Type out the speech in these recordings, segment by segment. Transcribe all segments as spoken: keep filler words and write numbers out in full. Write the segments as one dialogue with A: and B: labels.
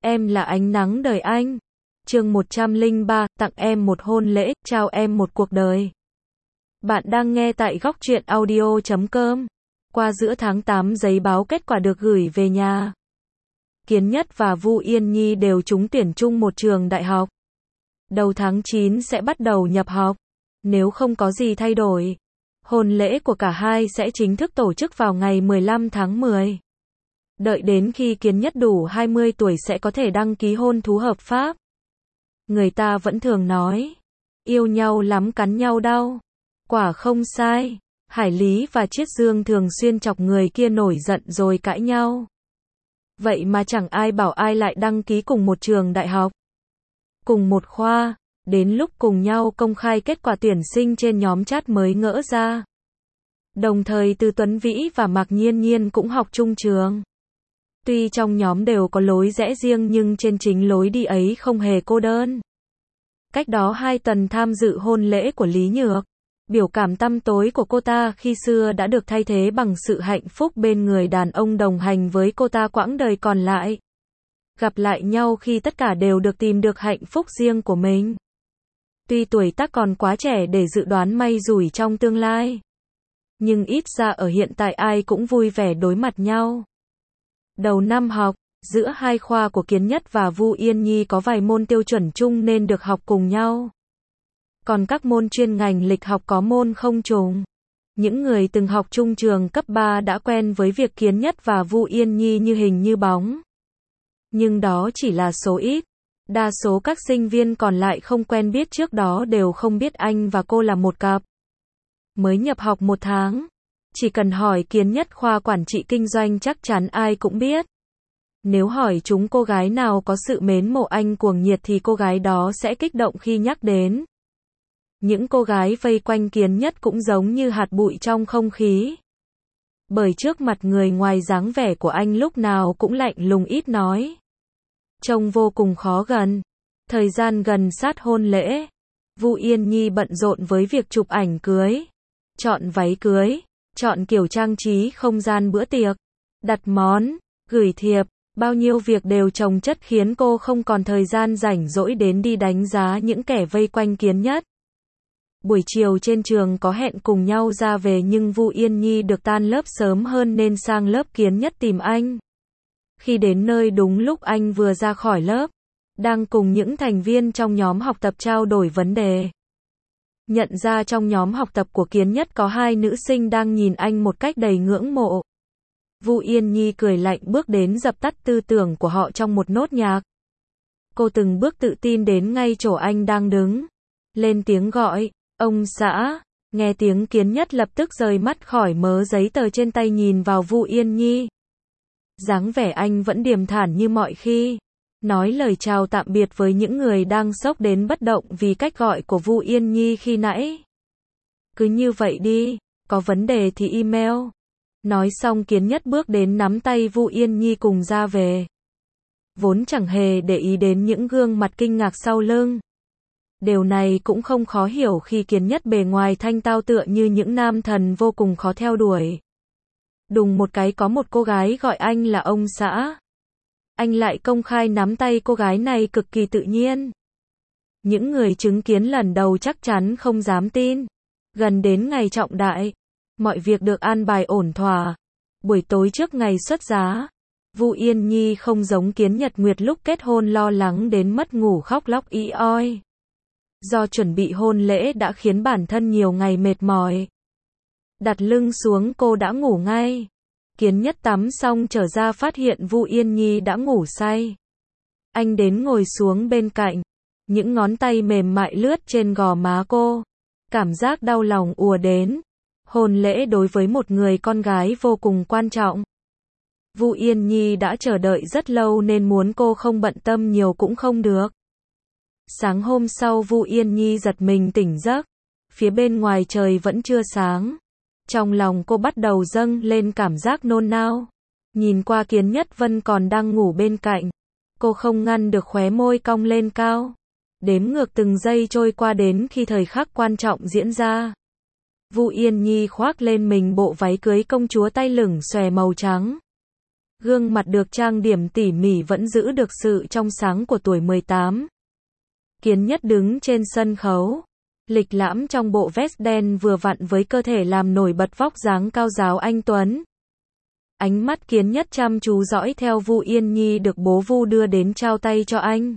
A: Em là ánh nắng đời anh. Chương một trăm lẻ ba, tặng em một hôn lễ, trao em một cuộc đời. Bạn đang nghe tại góc truyện audio chấm com. Qua giữa tháng tám giấy báo kết quả được gửi về nhà. Kiến Nhất và Vu Yên Nhi đều trúng tuyển chung một trường đại học. Đầu tháng chín sẽ bắt đầu nhập học. Nếu không có gì thay đổi, hôn lễ của cả hai sẽ chính thức tổ chức vào ngày mười lăm tháng mười. Đợi đến khi Kiến Nhất đủ hai mươi tuổi sẽ có thể đăng ký hôn thú hợp pháp. Người ta vẫn thường nói, yêu nhau lắm cắn nhau đau. Quả không sai, Hải Lý và Chiết Dương thường xuyên chọc người kia nổi giận rồi cãi nhau. Vậy mà chẳng ai bảo ai lại đăng ký cùng một trường đại học, cùng một khoa, đến lúc cùng nhau công khai kết quả tuyển sinh trên nhóm chat mới ngỡ ra. Đồng thời Từ Tuấn Vĩ và Mạc Nhiên Nhiên cũng học chung trường. Tuy trong nhóm đều có lối rẽ riêng nhưng trên chính lối đi ấy không hề cô đơn. Cách đó hai tuần tham dự hôn lễ của Lý Nhược, biểu cảm tăm tối của cô ta khi xưa đã được thay thế bằng sự hạnh phúc bên người đàn ông đồng hành với cô ta quãng đời còn lại. Gặp lại nhau khi tất cả đều được tìm được hạnh phúc riêng của mình. Tuy tuổi tác còn quá trẻ để dự đoán may rủi trong tương lai, nhưng ít ra ở hiện tại ai cũng vui vẻ đối mặt nhau. Đầu năm học, giữa hai khoa của Kiến Nhất và Vu Yên Nhi có vài môn tiêu chuẩn chung nên được học cùng nhau. Còn các môn chuyên ngành lịch học có môn không trùng. Những người từng học chung trường cấp ba đã quen với việc Kiến Nhất và Vu Yên Nhi như hình như bóng. Nhưng đó chỉ là số ít. Đa số các sinh viên còn lại không quen biết trước đó đều không biết anh và cô là một cặp. Mới nhập học một tháng, chỉ cần hỏi Kiến Nhất khoa quản trị kinh doanh chắc chắn ai cũng biết. Nếu hỏi chúng cô gái nào có sự mến mộ anh cuồng nhiệt thì cô gái đó sẽ kích động khi nhắc đến. Những cô gái vây quanh Kiến Nhất cũng giống như hạt bụi trong không khí. Bởi trước mặt người ngoài dáng vẻ của anh lúc nào cũng lạnh lùng ít nói. Trông vô cùng khó gần. Thời gian gần sát hôn lễ, Vu Yên Nhi bận rộn với việc chụp ảnh cưới, chọn váy cưới, chọn kiểu trang trí không gian bữa tiệc, đặt món, gửi thiệp, bao nhiêu việc đều chồng chất khiến cô không còn thời gian rảnh rỗi đến đi đánh giá những kẻ vây quanh Kiến Nhất. Buổi chiều trên trường có hẹn cùng nhau ra về nhưng Vu Yên Nhi được tan lớp sớm hơn nên sang lớp Kiến Nhất tìm anh. Khi đến nơi đúng lúc anh vừa ra khỏi lớp, đang cùng những thành viên trong nhóm học tập trao đổi vấn đề. Nhận ra trong nhóm học tập của Kiến Nhất có hai nữ sinh đang nhìn anh một cách đầy ngưỡng mộ. Vu Yên Nhi cười lạnh bước đến dập tắt tư tưởng của họ trong một nốt nhạc. Cô từng bước tự tin đến ngay chỗ anh đang đứng. Lên tiếng gọi, ông xã. Nghe tiếng Kiến Nhất lập tức rời mắt khỏi mớ giấy tờ trên tay nhìn vào Vu Yên Nhi. Dáng vẻ anh vẫn điềm thản như mọi khi. Nói lời chào tạm biệt với những người đang sốc đến bất động vì cách gọi của Vu Yên Nhi khi nãy. Cứ như vậy đi, có vấn đề thì email. Nói xong Kiến Nhất bước đến nắm tay Vu Yên Nhi cùng ra về. Vốn chẳng hề để ý đến những gương mặt kinh ngạc sau lưng. Điều này cũng không khó hiểu khi Kiến Nhất bề ngoài thanh tao tựa như những nam thần vô cùng khó theo đuổi. Đùng một cái có một cô gái gọi anh là ông xã. Anh lại công khai nắm tay cô gái này cực kỳ tự nhiên. Những người chứng kiến lần đầu chắc chắn không dám tin. Gần đến ngày trọng đại, mọi việc được an bài ổn thỏa. Buổi tối trước ngày xuất giá, Vu Yên Nhi không giống Kiến Nhật Nguyệt lúc kết hôn lo lắng đến mất ngủ khóc lóc ỉ oi. Do chuẩn bị hôn lễ đã khiến bản thân nhiều ngày mệt mỏi. Đặt lưng xuống cô đã ngủ ngay. Kiến Nhất tắm xong trở ra phát hiện Vu Yên Nhi đã ngủ say. Anh đến ngồi xuống bên cạnh. Những ngón tay mềm mại lướt trên gò má cô. Cảm giác đau lòng ùa đến. Hôn lễ đối với một người con gái vô cùng quan trọng. Vu Yên Nhi đã chờ đợi rất lâu nên muốn cô không bận tâm nhiều cũng không được. Sáng hôm sau Vu Yên Nhi giật mình tỉnh giấc. Phía bên ngoài trời vẫn chưa sáng. Trong lòng cô bắt đầu dâng lên cảm giác nôn nao. Nhìn qua Kiến Nhất Vân còn đang ngủ bên cạnh. Cô không ngăn được khóe môi cong lên cao. Đếm ngược từng giây trôi qua đến khi thời khắc quan trọng diễn ra. Vu Yên Nhi khoác lên mình bộ váy cưới công chúa tay lửng xòe màu trắng. Gương mặt được trang điểm tỉ mỉ vẫn giữ được sự trong sáng của tuổi mười tám. Kiến Nhất đứng trên sân khấu, lịch lãm trong bộ vest đen vừa vặn với cơ thể làm nổi bật vóc dáng cao ráo anh tuấn. Ánh mắt Kiến Nhất chăm chú dõi theo Vu Yên Nhi được bố Vu đưa đến trao tay cho anh.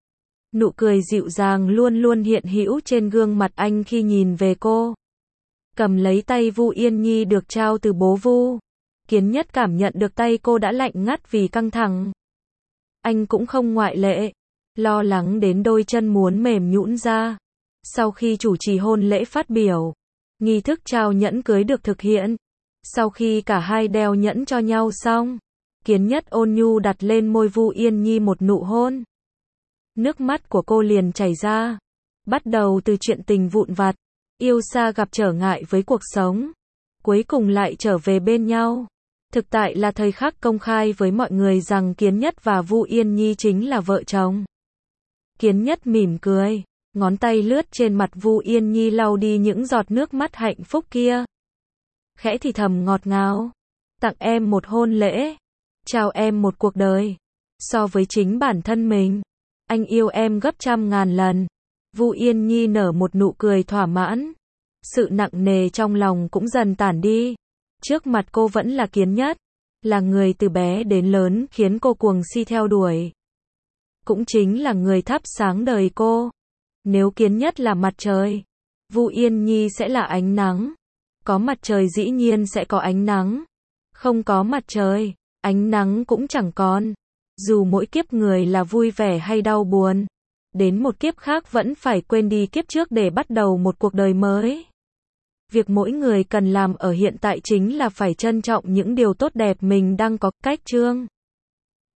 A: Nụ cười dịu dàng luôn luôn hiện hữu trên gương mặt anh khi nhìn về cô. Cầm lấy tay Vu Yên Nhi được trao từ bố Vu, Kiến Nhất cảm nhận được tay cô đã lạnh ngắt vì căng thẳng. Anh cũng không ngoại lệ, lo lắng đến đôi chân muốn mềm nhũn ra. Sau khi chủ trì hôn lễ phát biểu, nghi thức trao nhẫn cưới được thực hiện. Sau khi cả hai đeo nhẫn cho nhau xong, Kiến Nhất ôn nhu đặt lên môi Vu Yên Nhi một nụ hôn. Nước mắt của cô liền chảy ra. Bắt đầu từ chuyện tình vụn vặt, yêu xa gặp trở ngại với cuộc sống, cuối cùng lại trở về bên nhau. Thực tại là thời khắc công khai với mọi người rằng Kiến Nhất và Vu Yên Nhi chính là vợ chồng. Kiến Nhất mỉm cười, ngón tay lướt trên mặt Vu Yên Nhi lau đi những giọt nước mắt hạnh phúc kia. Khẽ thì thầm ngọt ngào, tặng em một hôn lễ, trao em một cuộc đời. So với chính bản thân mình, anh yêu em gấp trăm ngàn lần. Vu Yên Nhi nở một nụ cười thỏa mãn. Sự nặng nề trong lòng cũng dần tản đi. Trước mặt cô vẫn là Kiến Nhất, là người từ bé đến lớn khiến cô cuồng si theo đuổi. Cũng chính là người thắp sáng đời cô. Nếu Kiến Nhất là mặt trời, Vu Yên Nhi sẽ là ánh nắng. Có mặt trời dĩ nhiên sẽ có ánh nắng. Không có mặt trời, ánh nắng cũng chẳng còn. Dù mỗi kiếp người là vui vẻ hay đau buồn, đến một kiếp khác vẫn phải quên đi kiếp trước để bắt đầu một cuộc đời mới. Việc mỗi người cần làm ở hiện tại chính là phải trân trọng những điều tốt đẹp mình đang có. Cách chương